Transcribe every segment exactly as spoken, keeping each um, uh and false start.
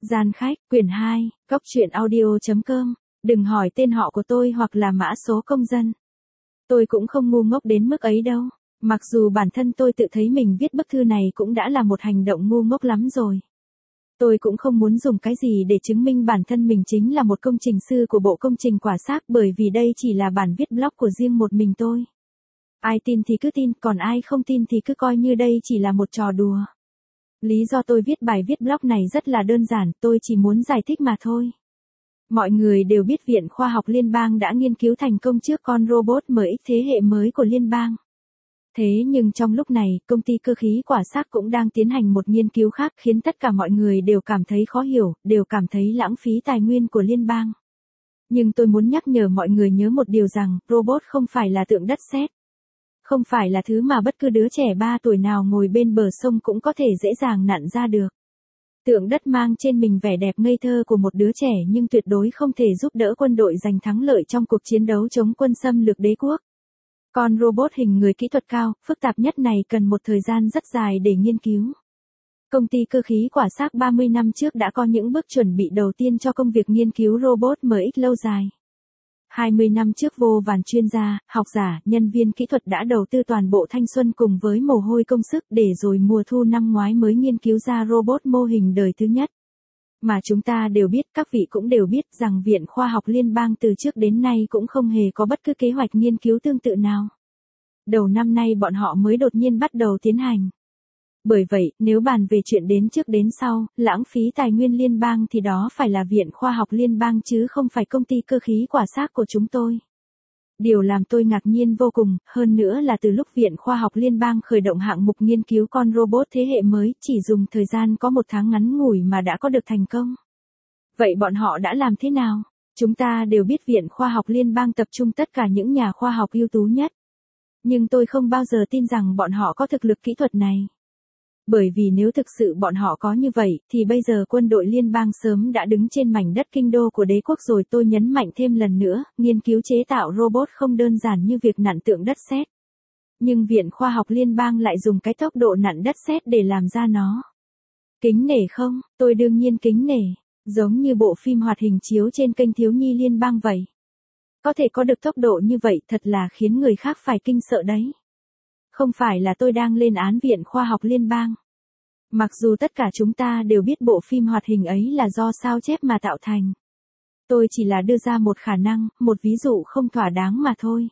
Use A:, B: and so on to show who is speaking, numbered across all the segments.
A: Gian khách, quyển hai, góc truyện audio.com. Đừng hỏi tên họ của tôi hoặc là mã số công dân. Tôi cũng không ngu ngốc đến mức ấy đâu. Mặc dù bản thân tôi tự thấy mình viết bức thư này cũng đã là một hành động ngu ngốc lắm rồi. Tôi cũng không muốn dùng cái gì để chứng minh bản thân mình chính là một công trình sư của bộ công trình quả xác, bởi vì đây chỉ là bản viết blog của riêng một mình tôi. Ai tin thì cứ tin, còn ai không tin thì cứ coi như đây chỉ là một trò đùa. Lý do tôi viết bài viết blog này rất là đơn giản, tôi chỉ muốn giải thích mà thôi. Mọi người đều biết Viện Khoa học Liên bang đã nghiên cứu thành công trước con robot em ích thế hệ mới của Liên bang. Thế nhưng trong lúc này, công ty cơ khí quả xác cũng đang tiến hành một nghiên cứu khác khiến tất cả mọi người đều cảm thấy khó hiểu, đều cảm thấy lãng phí tài nguyên của Liên bang. Nhưng tôi muốn nhắc nhở mọi người nhớ một điều rằng, robot không phải là tượng đất sét. Không phải là thứ mà bất cứ đứa trẻ ba tuổi nào ngồi bên bờ sông cũng có thể dễ dàng nặn ra được. Tượng đất mang trên mình vẻ đẹp ngây thơ của một đứa trẻ nhưng tuyệt đối không thể giúp đỡ quân đội giành thắng lợi trong cuộc chiến đấu chống quân xâm lược đế quốc. Con robot hình người kỹ thuật cao, phức tạp nhất này cần một thời gian rất dài để nghiên cứu. Công ty cơ khí quả xác ba mươi năm trước đã có những bước chuẩn bị đầu tiên cho công việc nghiên cứu robot em ích lâu dài. hai mươi năm trước vô vàn chuyên gia, học giả, nhân viên kỹ thuật đã đầu tư toàn bộ thanh xuân cùng với mồ hôi công sức để rồi mùa thu năm ngoái mới nghiên cứu ra robot mô hình đời thứ nhất. Mà chúng ta đều biết, các vị cũng đều biết rằng Viện Khoa học Liên bang từ trước đến nay cũng không hề có bất cứ kế hoạch nghiên cứu tương tự nào. Đầu năm nay bọn họ mới đột nhiên bắt đầu tiến hành. Bởi vậy, nếu bàn về chuyện đến trước đến sau, lãng phí tài nguyên liên bang thì đó phải là Viện Khoa học Liên bang chứ không phải công ty cơ khí quả xác của chúng tôi. Điều làm tôi ngạc nhiên vô cùng, hơn nữa là từ lúc Viện Khoa học Liên bang khởi động hạng mục nghiên cứu con robot thế hệ mới, chỉ dùng thời gian có một tháng ngắn ngủi mà đã có được thành công. Vậy bọn họ đã làm thế nào? Chúng ta đều biết Viện Khoa học Liên bang tập trung tất cả những nhà khoa học ưu tú nhất. Nhưng tôi không bao giờ tin rằng bọn họ có thực lực kỹ thuật này. Bởi vì nếu thực sự bọn họ có như vậy, thì bây giờ quân đội liên bang sớm đã đứng trên mảnh đất kinh đô của đế quốc rồi. Tôi nhấn mạnh thêm lần nữa, nghiên cứu chế tạo robot không đơn giản như việc nặn tượng đất sét. Nhưng Viện Khoa học Liên bang lại dùng cái tốc độ nặn đất sét để làm ra nó. Kính nể không? Tôi đương nhiên kính nể. Giống như bộ phim hoạt hình chiếu trên kênh thiếu nhi liên bang vậy. Có thể có được tốc độ như vậy thật là khiến người khác phải kinh sợ đấy. Không phải là tôi đang lên án Viện Khoa học Liên bang. Mặc dù tất cả chúng ta đều biết bộ phim hoạt hình ấy là do sao chép mà tạo thành. Tôi chỉ là đưa ra một khả năng, một ví dụ không thỏa đáng mà thôi.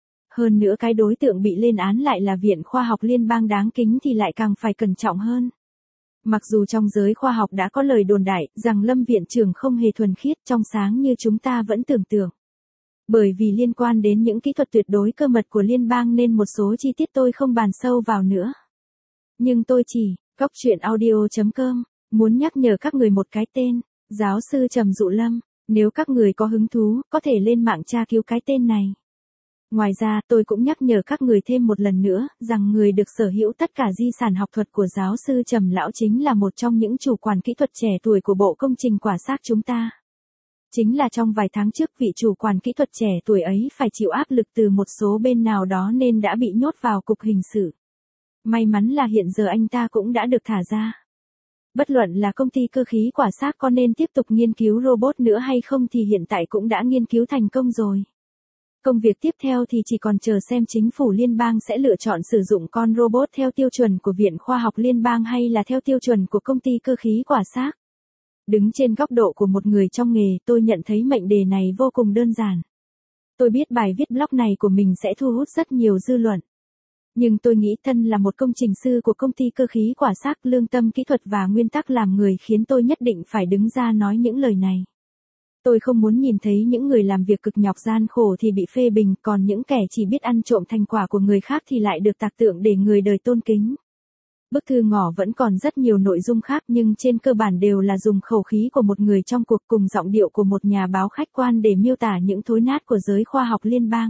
A: Hơn nữa cái đối tượng bị lên án lại là Viện Khoa học Liên bang đáng kính thì lại càng phải cẩn trọng hơn. Mặc dù trong giới khoa học đã có lời đồn đại rằng Lâm Viện trưởng không hề thuần khiết trong sáng như chúng ta vẫn tưởng tượng. Bởi vì liên quan đến những kỹ thuật tuyệt đối cơ mật của liên bang nên một số chi tiết tôi không bàn sâu vào nữa. Nhưng tôi chỉ, góc truyện audio.com, muốn nhắc nhở các người một cái tên, giáo sư Trầm Dụ Lâm, nếu các người có hứng thú, có thể lên mạng tra cứu cái tên này. Ngoài ra, tôi cũng nhắc nhở các người thêm một lần nữa, rằng người được sở hữu tất cả di sản học thuật của giáo sư Trầm Lão chính là một trong những chủ quản kỹ thuật trẻ tuổi của bộ công trình quả xác chúng ta. Chính là trong vài tháng trước vị chủ quản kỹ thuật trẻ tuổi ấy phải chịu áp lực từ một số bên nào đó nên đã bị nhốt vào cục hình sự. May mắn là hiện giờ anh ta cũng đã được thả ra. Bất luận là công ty cơ khí quả xác có nên tiếp tục nghiên cứu robot nữa hay không thì hiện tại cũng đã nghiên cứu thành công rồi. Công việc tiếp theo thì chỉ còn chờ xem chính phủ liên bang sẽ lựa chọn sử dụng con robot theo tiêu chuẩn của Viện Khoa học Liên bang hay là theo tiêu chuẩn của công ty cơ khí quả xác. Đứng trên góc độ của một người trong nghề, tôi nhận thấy mệnh đề này vô cùng đơn giản. Tôi biết bài viết blog này của mình sẽ thu hút rất nhiều dư luận. Nhưng tôi nghĩ thân là một công trình sư của công ty cơ khí quả xác, lương tâm kỹ thuật và nguyên tắc làm người khiến tôi nhất định phải đứng ra nói những lời này. Tôi không muốn nhìn thấy những người làm việc cực nhọc gian khổ thì bị phê bình, còn những kẻ chỉ biết ăn trộm thành quả của người khác thì lại được tạc tượng để người đời tôn kính. Bức thư ngỏ vẫn còn rất nhiều nội dung khác nhưng trên cơ bản đều là dùng khẩu khí của một người trong cuộc cùng giọng điệu của một nhà báo khách quan để miêu tả những thối nát của giới khoa học liên bang.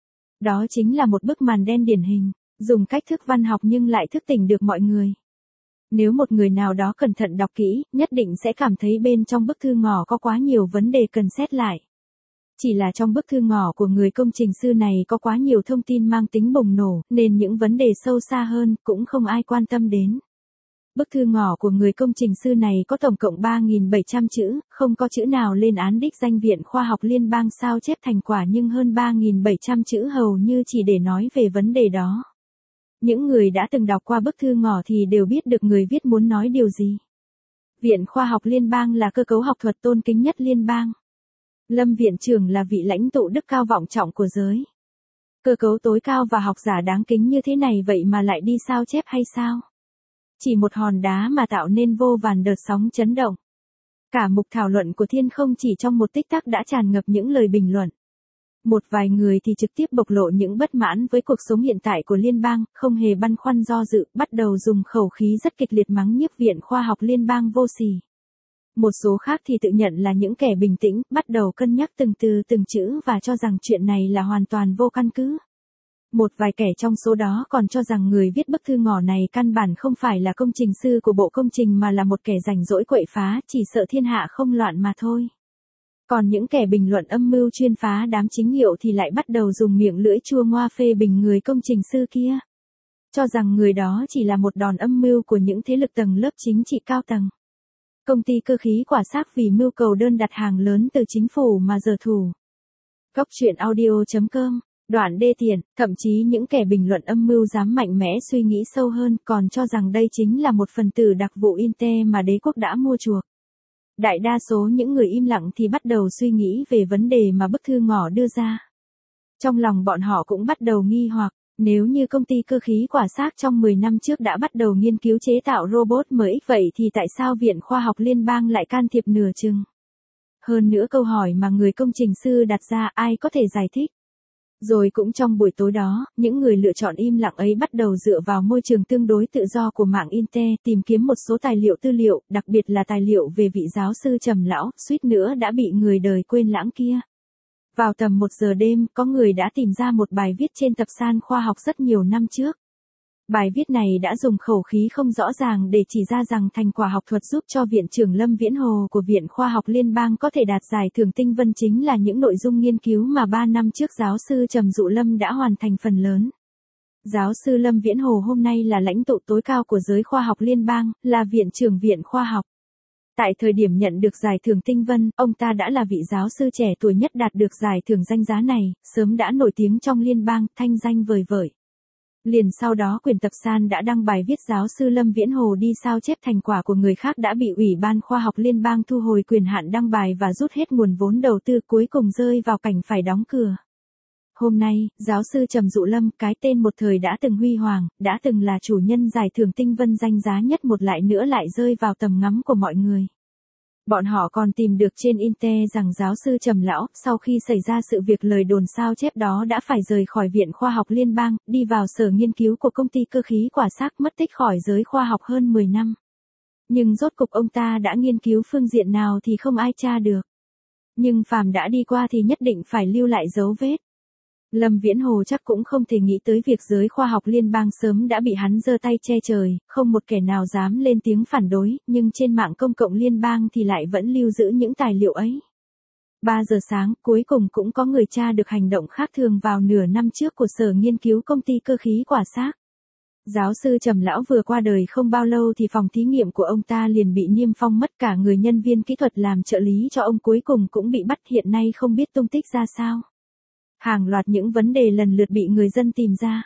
A: Đó chính là một bức màn đen điển hình, dùng cách thức văn học nhưng lại thức tỉnh được mọi người. Nếu một người nào đó cẩn thận đọc kỹ, nhất định sẽ cảm thấy bên trong bức thư ngỏ có quá nhiều vấn đề cần xét lại. Chỉ là trong bức thư ngỏ của người công trình sư này có quá nhiều thông tin mang tính bùng nổ, nên những vấn đề sâu xa hơn cũng không ai quan tâm đến. Bức thư ngỏ của người công trình sư này có tổng cộng ba nghìn bảy trăm chữ, không có chữ nào lên án đích danh Viện Khoa học Liên bang sao chép thành quả, nhưng hơn ba nghìn bảy trăm chữ hầu như chỉ để nói về vấn đề đó. Những người đã từng đọc qua bức thư ngỏ thì đều biết được người viết muốn nói điều gì. Viện Khoa học Liên bang là cơ cấu học thuật tôn kính nhất liên bang. Lâm Viện trưởng là vị lãnh tụ đức cao vọng trọng của giới. Cơ cấu tối cao và học giả đáng kính như thế này vậy mà lại đi sao chép hay sao? Chỉ một hòn đá mà tạo nên vô vàn đợt sóng chấn động. Cả mục thảo luận của Thiên không chỉ trong một tích tắc đã tràn ngập những lời bình luận. Một vài người thì trực tiếp bộc lộ những bất mãn với cuộc sống hiện tại của liên bang, không hề băn khoăn do dự, bắt đầu dùng khẩu khí rất kịch liệt mắng nhiếc Viện Khoa học Liên bang vô sỉ. Một số khác thì tự nhận là những kẻ bình tĩnh, bắt đầu cân nhắc từng từ từng chữ và cho rằng chuyện này là hoàn toàn vô căn cứ. Một vài kẻ trong số đó còn cho rằng người viết bức thư ngỏ này căn bản không phải là công trình sư của bộ công trình mà là một kẻ rảnh rỗi quậy phá, chỉ sợ thiên hạ không loạn mà thôi. Còn những kẻ bình luận âm mưu chuyên phá đám chính hiệu thì lại bắt đầu dùng miệng lưỡi chua ngoa phê bình người công trình sư kia. Cho rằng người đó chỉ là một đòn âm mưu của những thế lực tầng lớp chính trị cao tầng. Công ty cơ khí quả xác vì mưu cầu đơn đặt hàng lớn từ chính phủ mà giở thủ. Góc truyện audio chấm com, đoạn đê tiện, thậm chí những kẻ bình luận âm mưu dám mạnh mẽ suy nghĩ sâu hơn còn cho rằng đây chính là một phần tử đặc vụ Intel mà đế quốc đã mua chuộc. Đại đa số những người im lặng thì bắt đầu suy nghĩ về vấn đề mà bức thư ngỏ đưa ra. Trong lòng bọn họ cũng bắt đầu nghi hoặc, nếu như công ty cơ khí quả xác trong mười năm trước đã bắt đầu nghiên cứu chế tạo robot mới vậy thì tại sao Viện Khoa học Liên bang lại can thiệp nửa chừng? Hơn nữa câu hỏi mà người công trình sư đặt ra ai có thể giải thích? Rồi cũng trong buổi tối đó, những người lựa chọn im lặng ấy bắt đầu dựa vào môi trường tương đối tự do của mạng Intel tìm kiếm một số tài liệu tư liệu, đặc biệt là tài liệu về vị giáo sư Trầm lão, suýt nữa đã bị người đời quên lãng kia. Vào tầm một giờ đêm, có người đã tìm ra một bài viết trên tập san khoa học rất nhiều năm trước. Bài viết này đã dùng khẩu khí không rõ ràng để chỉ ra rằng thành quả học thuật giúp cho Viện trưởng Lâm Viễn Hồ của Viện Khoa học Liên bang có thể đạt giải thưởng Tinh Vân chính là những nội dung nghiên cứu mà ba năm trước giáo sư Trầm Dụ Lâm đã hoàn thành phần lớn. Giáo sư Lâm Viễn Hồ hôm nay là lãnh tụ tối cao của giới khoa học liên bang, là Viện trưởng Viện Khoa học. Tại thời điểm nhận được giải thưởng Tinh Vân, ông ta đã là vị giáo sư trẻ tuổi nhất đạt được giải thưởng danh giá này, sớm đã nổi tiếng trong liên bang, thanh danh vời vợi. Liền sau đó quyền tập san đã đăng bài viết giáo sư Lâm Viễn Hồ đi sao chép thành quả của người khác đã bị Ủy ban Khoa học Liên bang thu hồi quyền hạn đăng bài và rút hết nguồn vốn đầu tư, cuối cùng rơi vào cảnh phải đóng cửa. Hôm nay, giáo sư Trầm Dụ Lâm, cái tên một thời đã từng huy hoàng, đã từng là chủ nhân giải thưởng Tinh Vân danh giá nhất một lại nữa lại rơi vào tầm ngắm của mọi người. Bọn họ còn tìm được trên Intel rằng giáo sư Trầm lão, sau khi xảy ra sự việc lời đồn sao chép đó đã phải rời khỏi Viện Khoa học Liên bang, đi vào sở nghiên cứu của công ty cơ khí quả xác, mất tích khỏi giới khoa học hơn mười năm. Nhưng rốt cục ông ta đã nghiên cứu phương diện nào thì không ai tra được. Nhưng phàm đã đi qua thì nhất định phải lưu lại dấu vết. Lâm Viễn Hồ chắc cũng không thể nghĩ tới việc giới khoa học liên bang sớm đã bị hắn giơ tay che trời, không một kẻ nào dám lên tiếng phản đối, nhưng trên mạng công cộng liên bang thì lại vẫn lưu giữ những tài liệu ấy. ba giờ sáng, cuối cùng cũng có người tra được hành động khác thường vào nửa năm trước của sở nghiên cứu công ty cơ khí quả xác. Giáo sư Trầm lão vừa qua đời không bao lâu thì phòng thí nghiệm của ông ta liền bị niêm phong mất, cả người nhân viên kỹ thuật làm trợ lý cho ông cuối cùng cũng bị bắt, hiện nay không biết tung tích ra sao. Hàng loạt những vấn đề lần lượt bị người dân tìm ra.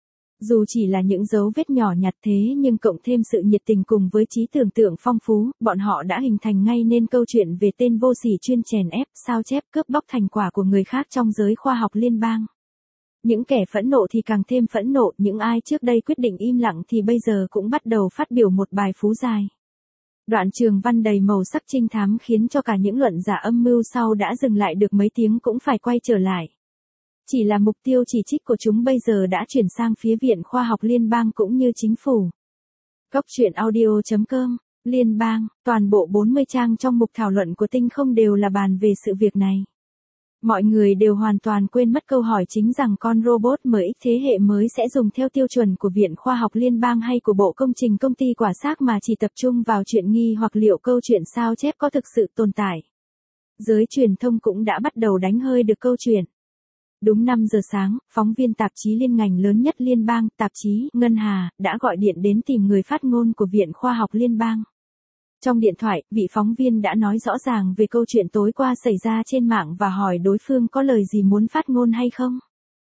A: Dù chỉ là những dấu vết nhỏ nhặt thế nhưng cộng thêm sự nhiệt tình cùng với trí tưởng tượng phong phú, bọn họ đã hình thành ngay nên câu chuyện về tên vô sỉ chuyên chèn ép, sao chép, cướp bóc thành quả của người khác trong giới khoa học liên bang. Những kẻ phẫn nộ thì càng thêm phẫn nộ, những ai trước đây quyết định im lặng thì bây giờ cũng bắt đầu phát biểu một bài phú dài. Đoạn trường văn đầy màu sắc trinh thám khiến cho cả những luận giả âm mưu sau đã dừng lại được mấy tiếng cũng phải quay trở lại. Chỉ là mục tiêu chỉ trích của chúng bây giờ đã chuyển sang phía Viện Khoa học Liên bang cũng như chính phủ. Góc truyện audio chấm com, Liên bang, toàn bộ bốn mươi trang trong mục thảo luận của Tinh không đều là bàn về sự việc này. Mọi người đều hoàn toàn quên mất câu hỏi chính rằng con robot em ích thế hệ mới sẽ dùng theo tiêu chuẩn của Viện Khoa học Liên bang hay của Bộ Công trình Công ty Quả xác mà chỉ tập trung vào chuyện nghi hoặc liệu câu chuyện sao chép có thực sự tồn tại. Giới truyền thông cũng đã bắt đầu đánh hơi được câu chuyện. Đúng năm giờ sáng, phóng viên tạp chí liên ngành lớn nhất liên bang, tạp chí Ngân Hà, đã gọi điện đến tìm người phát ngôn của Viện Khoa học Liên bang. Trong điện thoại, vị phóng viên đã nói rõ ràng về câu chuyện tối qua xảy ra trên mạng và hỏi đối phương có lời gì muốn phát ngôn hay không.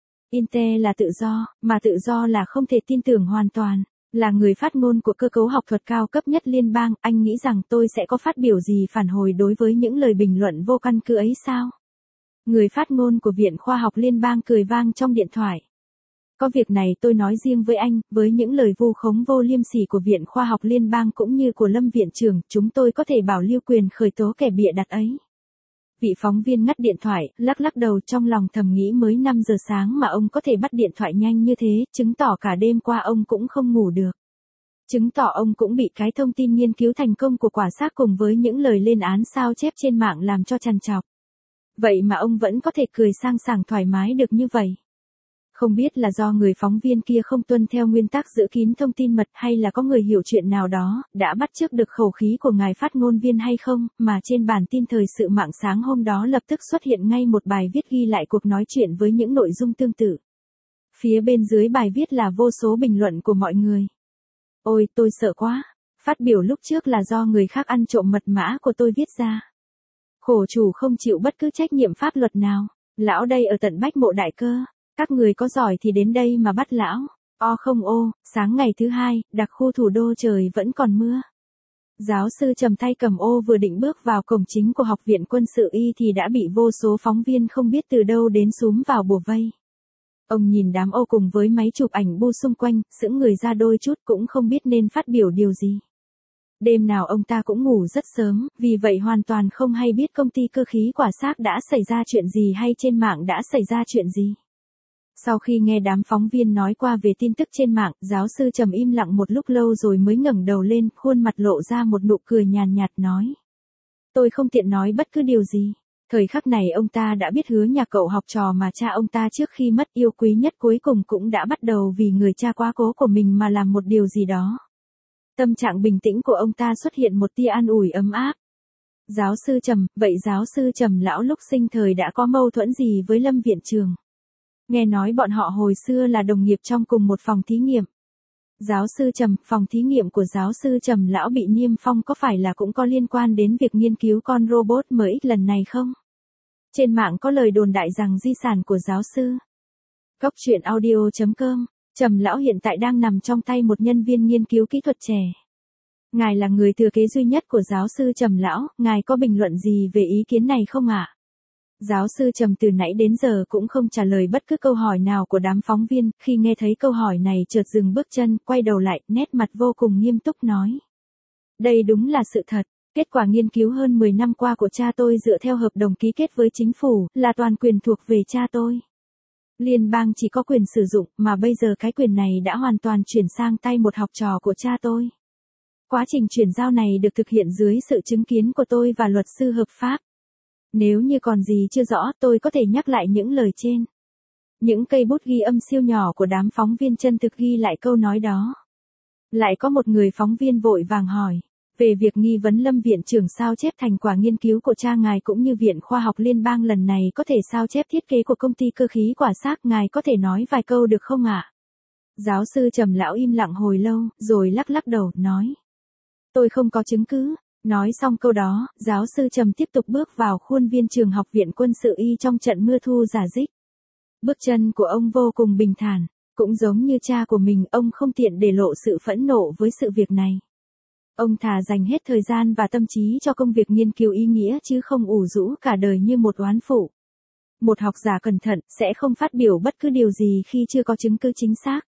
A: Inte là tự do, mà tự do là không thể tin tưởng hoàn toàn. Là người phát ngôn của cơ cấu học thuật cao cấp nhất liên bang, anh nghĩ rằng tôi sẽ có phát biểu gì phản hồi đối với những lời bình luận vô căn cứ ấy sao? Người phát ngôn của Viện Khoa học Liên bang cười vang trong điện thoại. Có việc này tôi nói riêng với anh, với những lời vu khống vô liêm sỉ của Viện Khoa học Liên bang cũng như của Lâm Viện trưởng, chúng tôi có thể bảo lưu quyền khởi tố kẻ bịa đặt ấy. Vị phóng viên ngắt điện thoại, lắc lắc đầu trong lòng thầm nghĩ mới năm giờ sáng mà ông có thể bắt điện thoại nhanh như thế, chứng tỏ cả đêm qua ông cũng không ngủ được. Chứng tỏ ông cũng bị cái thông tin nghiên cứu thành công của quả xác cùng với những lời lên án sao chép trên mạng làm cho trằn trọc. Vậy mà ông vẫn có thể cười sang sảng thoải mái được như vậy. Không biết là do người phóng viên kia không tuân theo nguyên tắc giữ kín thông tin mật hay là có người hiểu chuyện nào đó, đã bắt chước được khẩu khí của ngài phát ngôn viên hay không, mà trên bản tin thời sự mạng sáng hôm đó lập tức xuất hiện ngay một bài viết ghi lại cuộc nói chuyện với những nội dung tương tự. Phía bên dưới bài viết là vô số bình luận của mọi người. Ôi, tôi sợ quá. Phát biểu lúc trước là do người khác ăn trộm mật mã của tôi viết ra. Khổ chủ không chịu bất cứ trách nhiệm pháp luật nào. Lão đây ở tận Bách Mộ Đại cơ. Các người có giỏi thì đến đây mà bắt lão. O không ô, sáng ngày thứ hai, đặc khu thủ đô trời vẫn còn mưa. Giáo sư Trầm tay cầm ô vừa định bước vào cổng chính của Học viện Quân sự Y thì đã bị vô số phóng viên không biết từ đâu đến xúm vào bủa vây. Ông nhìn đám ô cùng với máy chụp ảnh bu xung quanh, sững người ra đôi chút cũng không biết nên phát biểu điều gì. Đêm nào ông ta cũng ngủ rất sớm, vì vậy hoàn toàn không hay biết công ty cơ khí quả xác đã xảy ra chuyện gì hay trên mạng đã xảy ra chuyện gì. Sau khi nghe đám phóng viên nói qua về tin tức trên mạng, giáo sư Trầm im lặng một lúc lâu rồi mới ngẩng đầu lên, khuôn mặt lộ ra một nụ cười nhàn nhạt nói. Tôi không tiện nói bất cứ điều gì. Thời khắc này ông ta đã biết hứa nhà cậu học trò mà cha ông ta trước khi mất yêu quý nhất cuối cùng cũng đã bắt đầu vì người cha quá cố của mình mà làm một điều gì đó. Tâm trạng bình tĩnh của ông ta xuất hiện một tia an ủi ấm áp. Giáo sư Trầm, vậy giáo sư Trầm lão lúc sinh thời đã có mâu thuẫn gì với Lâm viện trưởng? Nghe nói bọn họ hồi xưa là đồng nghiệp trong cùng một phòng thí nghiệm. Giáo sư Trầm, phòng thí nghiệm của giáo sư Trầm lão bị niêm phong có phải là cũng có liên quan đến việc nghiên cứu con robot mới lần này không? Trên mạng có lời đồn đại rằng di sản của giáo sư. Góc truyện audio chấm com, Trầm lão hiện tại đang nằm trong tay một nhân viên nghiên cứu kỹ thuật trẻ. Ngài là người thừa kế duy nhất của giáo sư Trầm lão, ngài có bình luận gì về ý kiến này không ạ? Giáo sư Trầm từ nãy đến giờ cũng không trả lời bất cứ câu hỏi nào của đám phóng viên, khi nghe thấy câu hỏi này chợt dừng bước chân, quay đầu lại, nét mặt vô cùng nghiêm túc nói. Đây đúng là sự thật, kết quả nghiên cứu hơn mười năm qua của cha tôi dựa theo hợp đồng ký kết với chính phủ, là toàn quyền thuộc về cha tôi. Liên bang chỉ có quyền sử dụng, mà bây giờ cái quyền này đã hoàn toàn chuyển sang tay một học trò của cha tôi. Quá trình chuyển giao này được thực hiện dưới sự chứng kiến của tôi và luật sư hợp pháp. Nếu như còn gì chưa rõ tôi có thể nhắc lại những lời trên. Những cây bút ghi âm siêu nhỏ của đám phóng viên chân thực ghi lại câu nói đó. Lại có một người phóng viên vội vàng hỏi. Về việc nghi vấn Lâm viện trưởng sao chép thành quả nghiên cứu của cha ngài cũng như Viện Khoa học Liên bang lần này có thể sao chép thiết kế của công ty cơ khí quả xác, ngài có thể nói vài câu được không ạ? Giáo sư Trầm lão im lặng hồi lâu, rồi lắc lắc đầu, nói. Tôi không có chứng cứ. Nói xong câu đó, giáo sư Trầm tiếp tục bước vào khuôn viên trường Học viện Quân sự Y trong trận mưa thu rả rích. Bước chân của ông vô cùng bình thản, cũng giống như cha của mình, ông không tiện để lộ sự phẫn nộ với sự việc này. Ông thà dành hết thời gian và tâm trí cho công việc nghiên cứu ý nghĩa chứ không ủ rũ cả đời như một oán phụ. Một học giả cẩn thận sẽ không phát biểu bất cứ điều gì khi chưa có chứng cứ chính xác.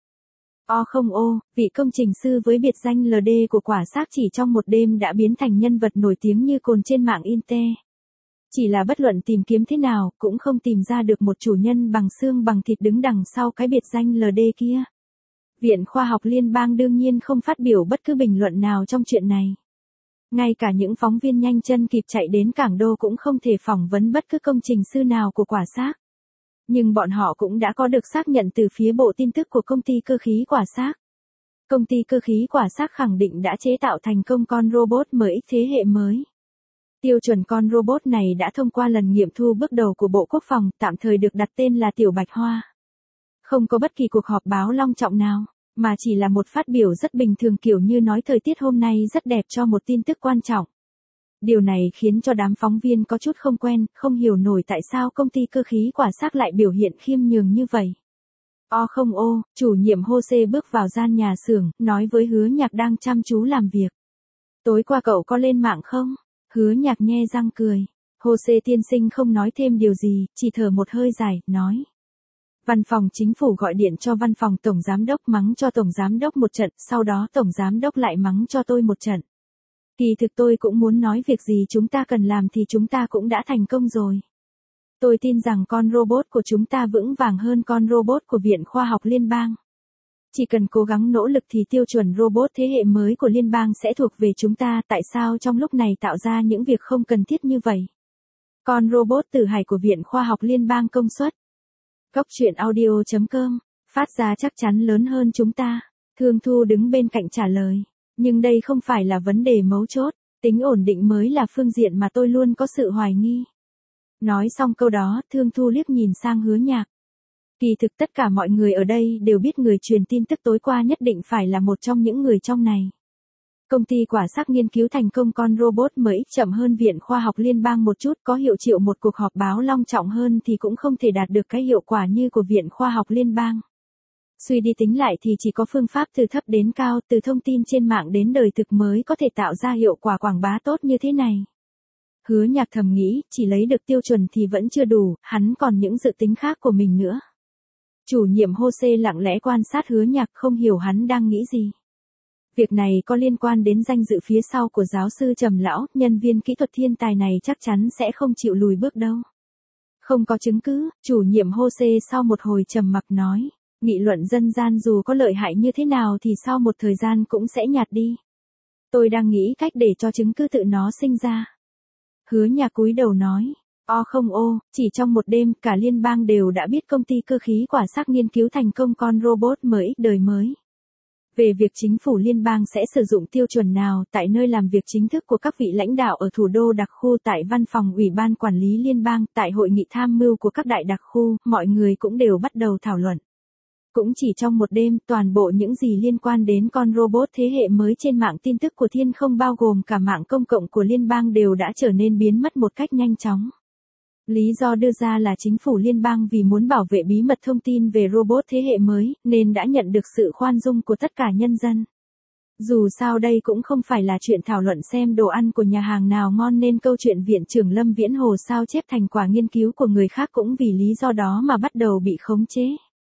A: O không ô, vị công trình sư với biệt danh lờ đê của quả xác chỉ trong một đêm đã biến thành nhân vật nổi tiếng như cồn trên mạng Inte. Chỉ là bất luận tìm kiếm thế nào, cũng không tìm ra được một chủ nhân bằng xương bằng thịt đứng đằng sau cái biệt danh lờ đê kia. Viện Khoa học Liên bang đương nhiên không phát biểu bất cứ bình luận nào trong chuyện này. Ngay cả những phóng viên nhanh chân kịp chạy đến cảng đô cũng không thể phỏng vấn bất cứ công trình sư nào của quả xác. Nhưng bọn họ cũng đã có được xác nhận từ phía bộ tin tức của công ty cơ khí quả xác. Công ty cơ khí quả xác khẳng định đã chế tạo thành công con robot em ích thế hệ mới. Tiêu chuẩn con robot này đã thông qua lần nghiệm thu bước đầu của Bộ Quốc phòng, tạm thời được đặt tên là Tiểu Bạch Hoa. Không có bất kỳ cuộc họp báo long trọng nào, mà chỉ là một phát biểu rất bình thường kiểu như nói thời tiết hôm nay rất đẹp cho một tin tức quan trọng. Điều này khiến cho đám phóng viên có chút không quen, không hiểu nổi tại sao công ty cơ khí quả xác lại biểu hiện khiêm nhường như vậy. O không ô, chủ nhiệm Jose bước vào gian nhà xưởng, nói với Hứa Nhạc đang chăm chú làm việc. Tối qua cậu có lên mạng không? Hứa Nhạc nhe răng cười. Jose tiên sinh không nói thêm điều gì, chỉ thở một hơi dài, nói. Văn phòng chính phủ gọi điện cho văn phòng tổng giám đốc mắng cho tổng giám đốc một trận, sau đó tổng giám đốc lại mắng cho tôi một trận. Kỳ thực tôi cũng muốn nói việc gì chúng ta cần làm thì chúng ta cũng đã thành công rồi. Tôi tin rằng con robot của chúng ta vững vàng hơn con robot của Viện Khoa học Liên bang. Chỉ cần cố gắng nỗ lực thì tiêu chuẩn robot thế hệ mới của Liên bang sẽ thuộc về chúng ta. Tại sao trong lúc này tạo ra những việc không cần thiết như vậy? Con robot Tử Hải của Viện Khoa học Liên bang công suất. Góc truyện audio chấm com, phát ra chắc chắn lớn hơn chúng ta. Thương Thu đứng bên cạnh trả lời. Nhưng đây không phải là vấn đề mấu chốt, tính ổn định mới là phương diện mà tôi luôn có sự hoài nghi. Nói xong câu đó, Thương Thu liếc nhìn sang Hứa Nhạc. Kỳ thực tất cả mọi người ở đây đều biết người truyền tin tức tối qua nhất định phải là một trong những người trong này. Công ty quả xác nghiên cứu thành công con robot mới chậm hơn Viện Khoa học Liên bang một chút, có hiệu triệu một cuộc họp báo long trọng hơn thì cũng không thể đạt được cái hiệu quả như của Viện Khoa học Liên bang. Suy đi tính lại thì chỉ có phương pháp từ thấp đến cao, từ thông tin trên mạng đến đời thực mới có thể tạo ra hiệu quả quảng bá tốt như thế này. Hứa Nhạc thầm nghĩ, chỉ lấy được tiêu chuẩn thì vẫn chưa đủ, hắn còn những dự tính khác của mình nữa. Chủ nhiệm Jose lặng lẽ quan sát Hứa Nhạc không hiểu hắn đang nghĩ gì. Việc này có liên quan đến danh dự phía sau của giáo sư Trầm Lão, nhân viên kỹ thuật thiên tài này chắc chắn sẽ không chịu lùi bước đâu. Không có chứng cứ, chủ nhiệm Jose sau một hồi trầm mặc nói. Nghị luận dân gian dù có lợi hại như thế nào thì sau một thời gian cũng sẽ nhạt đi. Tôi đang nghĩ cách để cho chứng cứ tự nó sinh ra. Hứa Nhạc cúi đầu nói. O không ô, chỉ trong một đêm cả liên bang đều đã biết công ty cơ khí quả xác nghiên cứu thành công con robot mới đời mới. Về việc chính phủ liên bang sẽ sử dụng tiêu chuẩn nào tại nơi làm việc chính thức của các vị lãnh đạo ở thủ đô đặc khu, tại văn phòng Ủy ban Quản lý Liên bang, tại hội nghị tham mưu của các đại đặc khu, mọi người cũng đều bắt đầu thảo luận. Cũng chỉ trong một đêm, toàn bộ những gì liên quan đến con robot thế hệ mới trên mạng tin tức của Thiên không bao gồm cả mạng công cộng của liên bang đều đã trở nên biến mất một cách nhanh chóng. Lý do đưa ra là chính phủ liên bang vì muốn bảo vệ bí mật thông tin về robot thế hệ mới, nên đã nhận được sự khoan dung của tất cả nhân dân. Dù sao đây cũng không phải là chuyện thảo luận xem đồ ăn của nhà hàng nào ngon nên câu chuyện Viện trưởng Lâm Viễn Hồ sao chép thành quả nghiên cứu của người khác cũng vì lý do đó mà bắt đầu bị khống chế.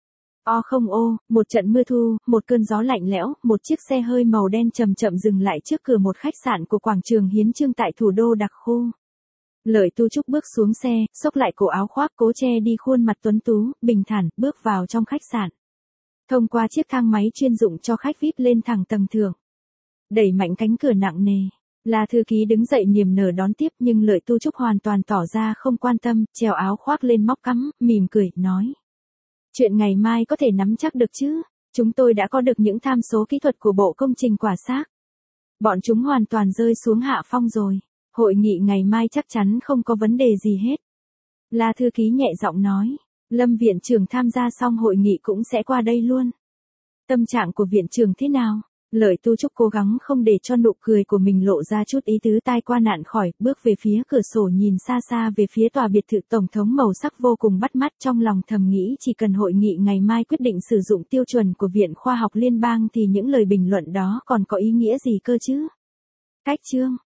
A: O không ô, một trận mưa thu, một cơn gió lạnh lẽo, một chiếc xe hơi màu đen chậm chậm dừng lại trước cửa một khách sạn của quảng trường Hiến Chương tại thủ đô đặc khu. Lợi Tu Trúc bước xuống xe, xốc lại cổ áo khoác cố che đi khuôn mặt tuấn tú, bình thản, bước vào trong khách sạn. Thông qua chiếc thang máy chuyên dụng cho khách vi ai pi lên thẳng tầng thượng. Đẩy mạnh cánh cửa nặng nề. La thư ký đứng dậy niềm nở đón tiếp nhưng Lợi Tu Trúc hoàn toàn tỏ ra không quan tâm, treo áo khoác lên móc cắm, mỉm cười, nói. Chuyện ngày mai có thể nắm chắc được chứ, chúng tôi đã có được những tham số kỹ thuật của Bộ Công trình quả xác. Bọn chúng hoàn toàn rơi xuống hạ phong rồi, hội nghị ngày mai chắc chắn không có vấn đề gì hết. La thư ký nhẹ giọng nói, Lâm viện trưởng tham gia xong hội nghị cũng sẽ qua đây luôn. Tâm trạng của viện trưởng thế nào? Lợi Tu Trúc cố gắng không để cho nụ cười của mình lộ ra chút ý tứ tai qua nạn khỏi, bước về phía cửa sổ nhìn xa xa về phía tòa biệt thự tổng thống màu sắc vô cùng bắt mắt, trong lòng thầm nghĩ chỉ cần hội nghị ngày mai quyết định sử dụng tiêu chuẩn của Viện Khoa học Liên bang thì những lời bình luận đó còn có ý nghĩa gì cơ chứ? Cách chương